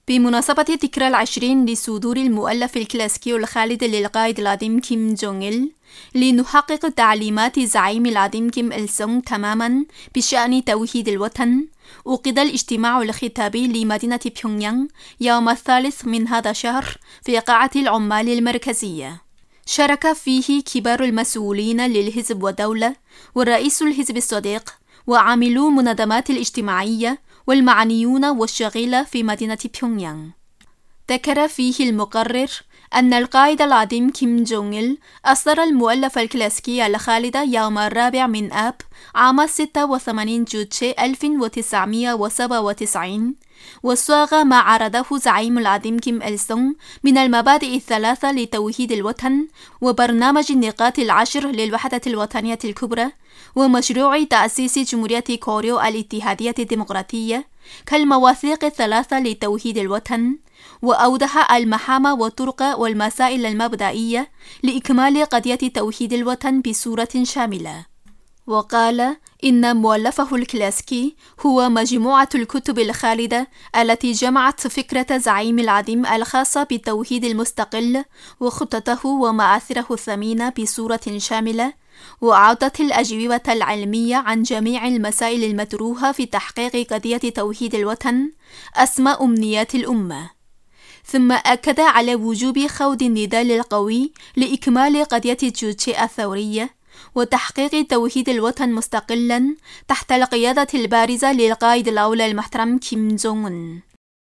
بمناسبة ذكرى 20 لصدور المؤلف الكلاسيكي الخالد للقائد العظيم كيم جونغ إل، لنحقق تعليمات زعيم العظيم كيم إل سونغ تماما بشأن توحيد الوطن. عقد الاجتماع الختامي لمدينة بيونغيانغ يوم 3 من هذا الشهر في قاعة العمال المركزية. شارك فيه كبار المسؤولين للحزب والدولة ورئيس الحزب الصديق وعاملو منظمات الاجتماعية والمعنيون والشغيلة في مدينة بيونغيانغ. ذكر فيه المقرر أن القائد العظيم كيم جونغ إل أصدر المؤلف الكلاسيكي الخالد يوم 4 من آب عام 86 جوتشي 1997، وصاغ ما عرضه زعيم العظيم كيم إل سونغ من المبادئ الثلاثة لتوحيد الوطن وبرنامج النقاط 10 للوحدة الوطنية الكبرى ومشروع تأسيس جمهورية كوريا الاتحادية الديمقراطية كالمواثيق الثلاثة لتوحيد الوطن، وأوضح المهام والطرق والمسائل المبدئية لإكمال قضية توحيد الوطن بصورة شاملة. وقال إن مؤلفه الكلاسيكي هو مجموعة الكتب الخالدة التي جمعت فكرة زعيم العظيم الخاصة بالتوحيد المستقل وخطته ومآثره الثمينة بصورة شاملة، وأعطت الأجوبة العلمية عن جميع المسائل المطروحة في تحقيق قضية توحيد الوطن أسمى أمنيات الأمة. ثم أكد على وجوب خوض النضال القوي لإكمال قضية جوتشي الثورية وتحقيق توحيد الوطن مستقلا تحت القيادة البارزة للقائد الأول المحترم كيم جونغ أون.